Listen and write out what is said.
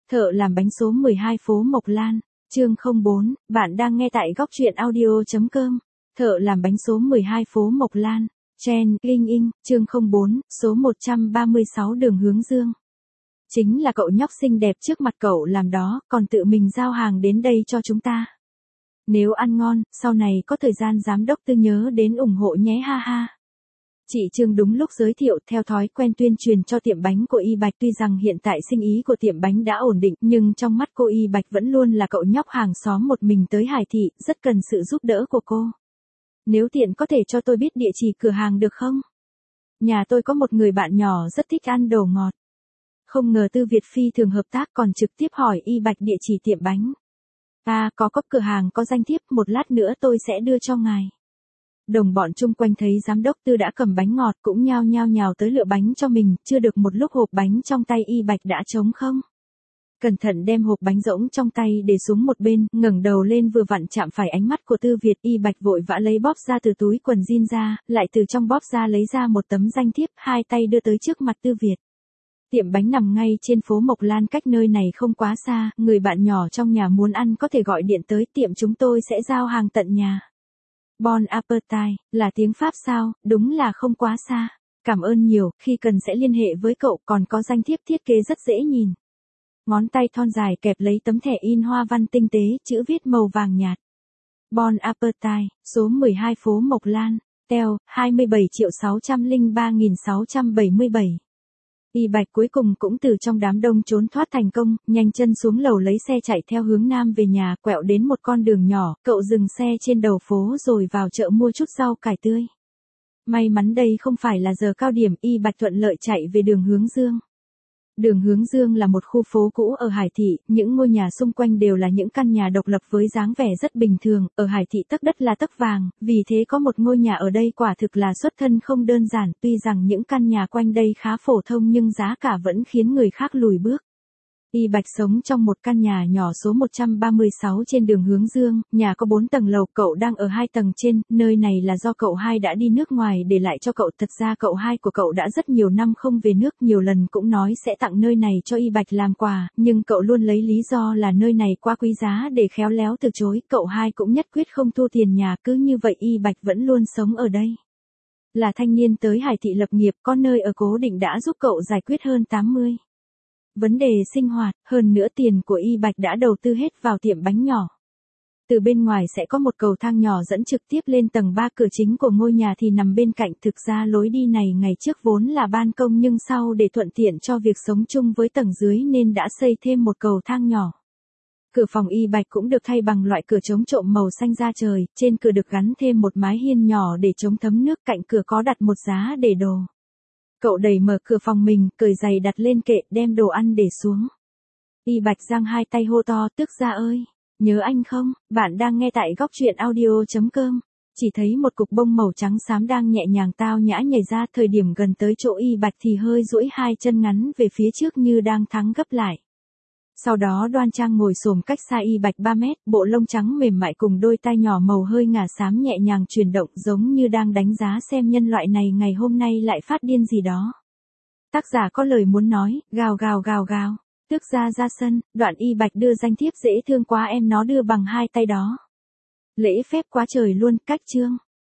Thợ làm bánh số 12 phố Mộc Lan, chương 04, bạn đang nghe tại góc truyện audio.com. Thợ làm bánh số 12 phố Mộc Lan, Chen, Linh In, chương 04, số 136 đường hướng dương. Chính là cậu nhóc xinh đẹp trước mặt cậu làm đó, còn tự mình giao hàng đến đây cho chúng ta. Nếu ăn ngon, sau này có thời gian giám đốc Tư nhớ đến ủng hộ nhé ha ha. Chị Trương đúng lúc giới thiệu theo thói quen tuyên truyền cho tiệm bánh của Y Bạch. Tuy rằng hiện tại sinh ý của tiệm bánh đã ổn định, nhưng trong mắt cô Y Bạch vẫn luôn là cậu nhóc hàng xóm một mình tới Hải Thị, rất cần sự giúp đỡ của cô. Nếu tiện có thể cho tôi biết địa chỉ cửa hàng được không? Nhà tôi có một người bạn nhỏ rất thích ăn đồ ngọt. Không ngờ Tư Việt phi thường hợp tác còn trực tiếp hỏi Y Bạch địa chỉ tiệm bánh. À, có cửa hàng có danh thiếp, một lát nữa tôi sẽ đưa cho ngài. Đồng bọn chung quanh thấy giám đốc Tư đã cầm bánh ngọt cũng nhao tới lựa bánh cho mình, chưa được một lúc hộp bánh trong tay Y Bạch đã trống không. Cẩn thận đem hộp bánh rỗng trong tay để xuống một bên, ngẩng đầu lên vừa vặn chạm phải ánh mắt của Tư Việt. Y Bạch vội vã lấy bóp ra từ túi quần jean ra, lại từ trong bóp ra lấy ra một tấm danh thiếp, hai tay đưa tới trước mặt Tư Việt. Tiệm bánh nằm ngay trên phố Mộc Lan, cách nơi này không quá xa, người bạn nhỏ trong nhà muốn ăn có thể gọi điện tới tiệm chúng tôi sẽ giao hàng tận nhà. Bon appetit, là tiếng Pháp sao, đúng là không quá xa. Cảm ơn nhiều, khi cần sẽ liên hệ với cậu, còn có danh thiếp thiết kế rất dễ nhìn. Ngón tay thon dài kẹp lấy tấm thẻ in hoa văn tinh tế, chữ viết màu vàng nhạt. Bon appetit, số 12 phố Mộc Lan, Teo, 27.603.677. Y Bạch cuối cùng cũng từ trong đám đông trốn thoát thành công, nhanh chân xuống lầu lấy xe chạy theo hướng nam về nhà, quẹo đến một con đường nhỏ, cậu dừng xe trên đầu phố rồi vào chợ mua chút rau cải tươi. May mắn đây không phải là giờ cao điểm, Y Bạch thuận lợi chạy về đường hướng dương. Đường hướng dương là một khu phố cũ ở Hải Thị, những ngôi nhà xung quanh đều là những căn nhà độc lập với dáng vẻ rất bình thường, ở Hải Thị tấc đất là tấc vàng, vì thế có một ngôi nhà ở đây quả thực là xuất thân không đơn giản, tuy rằng những căn nhà quanh đây khá phổ thông nhưng giá cả vẫn khiến người khác lùi bước. Y Bạch sống trong một căn nhà nhỏ số 136 trên đường hướng dương, nhà có 4 tầng lầu, cậu đang ở 2 tầng trên, nơi này là do cậu hai đã đi nước ngoài để lại cho cậu, thật ra cậu hai của cậu đã rất nhiều năm không về nước, nhiều lần cũng nói sẽ tặng nơi này cho Y Bạch làm quà, nhưng cậu luôn lấy lý do là nơi này quá quý giá để khéo léo từ chối, cậu hai cũng nhất quyết không thu tiền nhà, cứ như vậy Y Bạch vẫn luôn sống ở đây. Là thanh niên tới Hải Thị lập nghiệp, có nơi ở cố định đã giúp cậu giải quyết hơn 80 vấn đề sinh hoạt, hơn nữa tiền của Y Bạch đã đầu tư hết vào tiệm bánh nhỏ. Từ bên ngoài sẽ có một cầu thang nhỏ dẫn trực tiếp lên tầng 3, cửa chính của ngôi nhà thì nằm bên cạnh, thực ra lối đi này ngày trước vốn là ban công nhưng sau để thuận tiện cho việc sống chung với tầng dưới nên đã xây thêm một cầu thang nhỏ. Cửa phòng Y Bạch cũng được thay bằng loại cửa chống trộm màu xanh da trời, trên cửa được gắn thêm một mái hiên nhỏ để chống thấm nước, cạnh cửa có đặt một giá để đồ. Cậu đẩy mở cửa phòng mình, cởi giày đặt lên kệ, đem đồ ăn để xuống. Y Bạch giang hai tay hô to, Tước gia ơi, nhớ anh không? Bạn đang nghe tại góc truyện audio.com. Chỉ thấy một cục bông màu trắng xám đang nhẹ nhàng tao nhã nhảy ra, thời điểm gần tới chỗ Y Bạch thì hơi duỗi hai chân ngắn về phía trước như đang thắng gấp lại. Sau đó đoan trang ngồi xổm cách xa Y Bạch 3 mét, bộ lông trắng mềm mại cùng đôi tai nhỏ màu hơi ngà xám nhẹ nhàng chuyển động, giống như đang đánh giá xem nhân loại này ngày hôm nay lại phát điên gì đó. Tác giả có lời muốn nói, gào. Tước gia ra sân, đoạn Y Bạch đưa danh thiếp, dễ thương quá em, nó đưa bằng hai tay đó. Lễ phép quá trời luôn, cách chương.